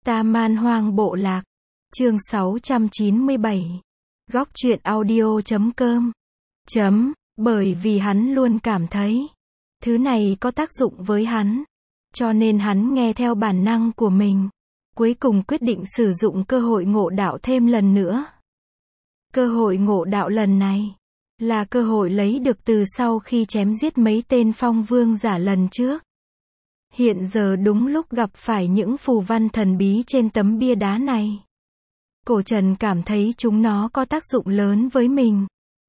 Ta Man Hoang Bộ Lạc. Chương 697. Góc truyện audio.com. Bởi vì hắn luôn cảm thấy thứ này có tác dụng với hắn, cho nên hắn nghe theo bản năng của mình, cuối cùng quyết định sử dụng cơ hội ngộ đạo thêm lần nữa. Cơ hội ngộ đạo lần này là cơ hội lấy được từ sau khi chém giết mấy tên phong vương giả lần trước. Hiện giờ đúng lúc gặp phải những phù văn thần bí trên tấm bia đá này. Cổ Trần cảm thấy chúng nó có tác dụng lớn với mình,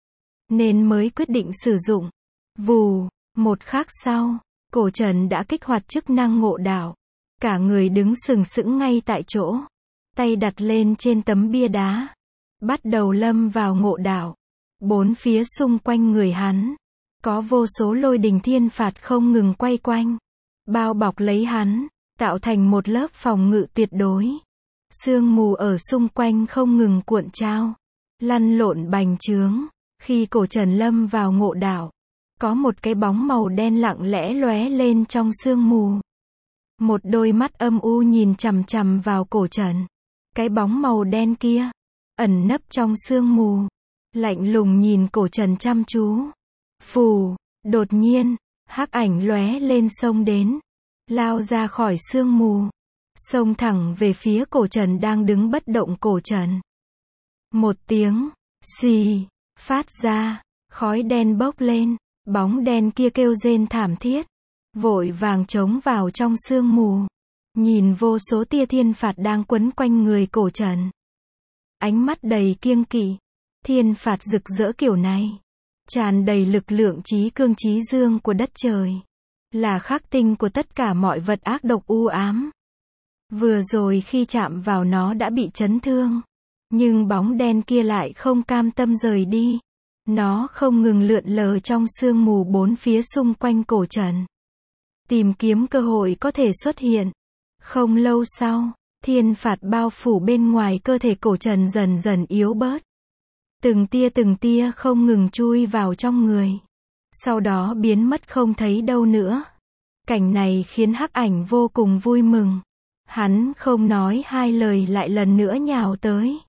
nên mới quyết định sử dụng. Vù, một khắc sau, Cổ Trần đã kích hoạt chức năng ngộ đạo. Cả người đứng sừng sững ngay tại chỗ, tay đặt lên trên tấm bia đá, bắt đầu lâm vào ngộ đạo. Bốn phía xung quanh người hắn, có vô số lôi đình thiên phạt không ngừng quay quanh, bao bọc lấy hắn, tạo thành một lớp phòng ngự tuyệt đối. Sương mù ở xung quanh không ngừng cuộn trao, lăn lộn bành trướng. Khi Cổ Trần lâm vào ngộ đạo, có một cái bóng màu đen lặng lẽ lóe lên trong sương mù. Một đôi mắt âm u nhìn chằm chằm vào Cổ Trần. Cái bóng màu đen kia ẩn nấp trong sương mù, lạnh lùng nhìn Cổ Trần chăm chú. Phù, đột nhiên, hắc ảnh lóe lên xông đến, lao ra khỏi sương mù, xông thẳng về phía Cổ Trần đang đứng bất động. Cổ Trần, một tiếng xì phát ra, khói đen bốc lên, bóng đen kia kêu rên thảm thiết, vội vàng trốn vào trong sương mù, nhìn vô số tia thiên phạt đang quấn quanh người Cổ Trần. Ánh mắt đầy kiêng kỵ, thiên phạt rực rỡ kiểu này, tràn đầy lực lượng chí cương chí dương của đất trời, là khắc tinh của tất cả mọi vật ác độc u ám. Vừa rồi khi chạm vào nó đã bị chấn thương, nhưng bóng đen kia lại không cam tâm rời đi. Nó không ngừng lượn lờ trong sương mù bốn phía xung quanh Cổ Trần, tìm kiếm cơ hội có thể xuất hiện. Không lâu sau, thiên phạt bao phủ bên ngoài cơ thể Cổ Trần dần dần yếu bớt. Từng tia không ngừng chui vào trong người, sau đó biến mất không thấy đâu nữa. Cảnh này khiến hắc ảnh vô cùng vui mừng. Hắn không nói hai lời lại lần nữa nhào tới.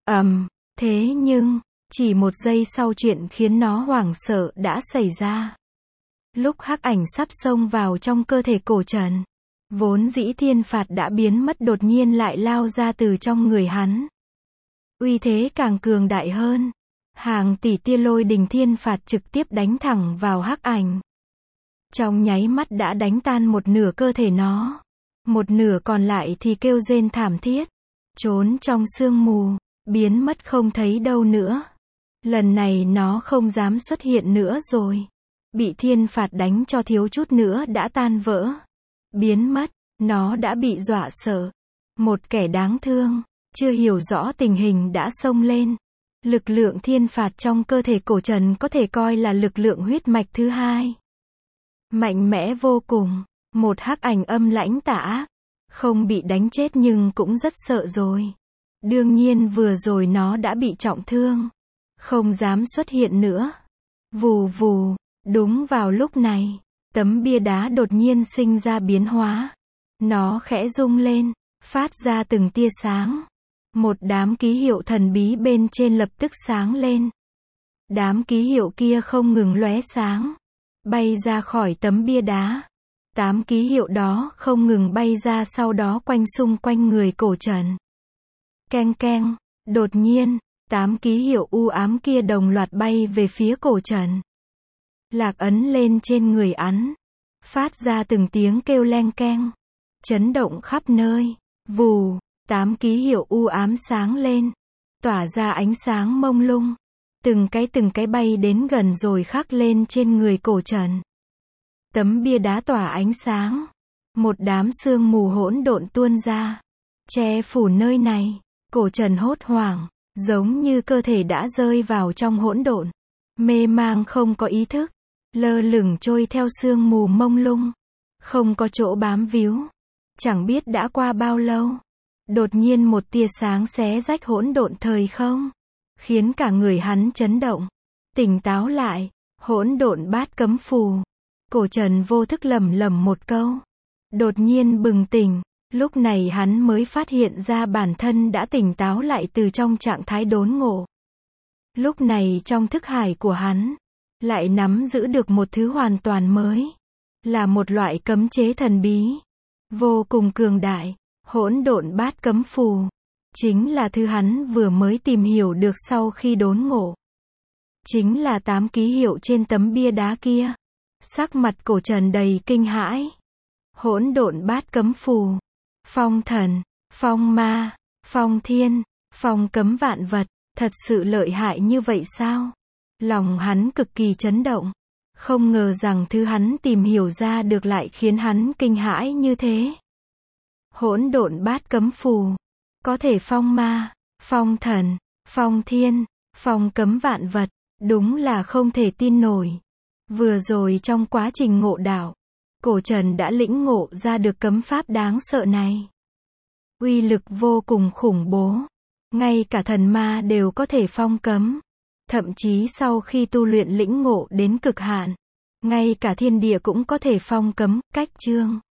Thế nhưng, chỉ một giây sau chuyện khiến nó hoảng sợ đã xảy ra. Lúc hắc ảnh sắp xông vào trong cơ thể Cổ Trần, vốn dĩ thiên phạt đã biến mất đột nhiên lại lao ra từ trong người hắn. Uy thế càng cường đại hơn. Hàng tỷ tia lôi đình thiên phạt trực tiếp đánh thẳng vào hắc ảnh. Trong nháy mắt đã đánh tan một nửa cơ thể nó. Một nửa còn lại thì kêu rên thảm thiết, trốn trong sương mù, biến mất không thấy đâu nữa. Lần này nó không dám xuất hiện nữa rồi. Bị thiên phạt đánh cho thiếu chút nữa đã tan vỡ, biến mất. Nó đã bị dọa sợ. Một kẻ đáng thương, chưa hiểu rõ tình hình đã xông lên. Lực lượng thiên phạt trong cơ thể Cổ Trần có thể coi là lực lượng huyết mạch thứ hai. Mạnh mẽ vô cùng. Một hắc ảnh âm lãnh tà ác, không bị đánh chết nhưng cũng rất sợ rồi. Đương nhiên vừa rồi nó đã bị trọng thương, không dám xuất hiện nữa. Vù vù, đúng vào lúc này, tấm bia đá đột nhiên sinh ra biến hóa. Nó khẽ rung lên, phát ra từng tia sáng. Một đám ký hiệu thần bí bên trên lập tức sáng lên. Đám ký hiệu kia không ngừng lóe sáng, bay ra khỏi tấm bia đá. 8 ký hiệu đó không ngừng bay ra sau đó quanh xung quanh người Cổ Trần. Keng keng, đột nhiên, 8 ký hiệu u ám kia đồng loạt bay về phía Cổ Trần. Lạc ấn lên trên người hắn, phát ra từng tiếng kêu leng keng, chấn động khắp nơi. Vù, 8 ký hiệu u ám sáng lên, tỏa ra ánh sáng mông lung. Từng cái bay đến gần rồi khắc lên trên người Cổ Trần. Tấm bia đá tỏa ánh sáng. Một đám sương mù hỗn độn tuôn ra, che phủ nơi này. Cổ Trần hốt hoảng, giống như cơ thể đã rơi vào trong hỗn độn, mê mang không có ý thức, lơ lửng trôi theo sương mù mông lung, không có chỗ bám víu. Chẳng biết đã qua bao lâu, đột nhiên một tia sáng xé rách hỗn độn thời không, khiến cả người hắn chấn động. Tỉnh táo lại, hỗn độn bát cấm phù. Cổ Trần vô thức lẩm lẩm một câu, đột nhiên bừng tỉnh, Lúc này hắn mới phát hiện ra bản thân đã tỉnh táo lại từ trong trạng thái đốn ngộ. Lúc này trong thức hải của hắn, lại nắm giữ được một thứ hoàn toàn mới. Là một loại cấm chế thần bí, vô cùng cường đại, hỗn độn bát cấm phù. Chính là thứ hắn vừa mới tìm hiểu được sau khi đốn ngộ. Chính là 8 ký hiệu trên tấm bia đá kia. Sắc mặt Cổ Trần đầy kinh hãi. Hỗn độn bát cấm phù, phong thần, phong ma, phong thiên, phong cấm vạn vật, thật sự lợi hại như vậy sao? Lòng hắn cực kỳ chấn động. Không ngờ rằng thứ hắn tìm hiểu ra được lại khiến hắn kinh hãi như thế. Hỗn độn bát cấm phù, có thể phong ma, phong thần, phong thiên, phong cấm vạn vật, đúng là không thể tin nổi. Vừa rồi trong quá trình ngộ đạo, Cổ Trần đã lĩnh ngộ ra được cấm pháp đáng sợ này. Uy lực vô cùng khủng bố. Ngay cả thần ma đều có thể phong cấm. Thậm chí sau khi tu luyện lĩnh ngộ đến cực hạn, ngay cả thiên địa cũng có thể phong cấm, cách chương.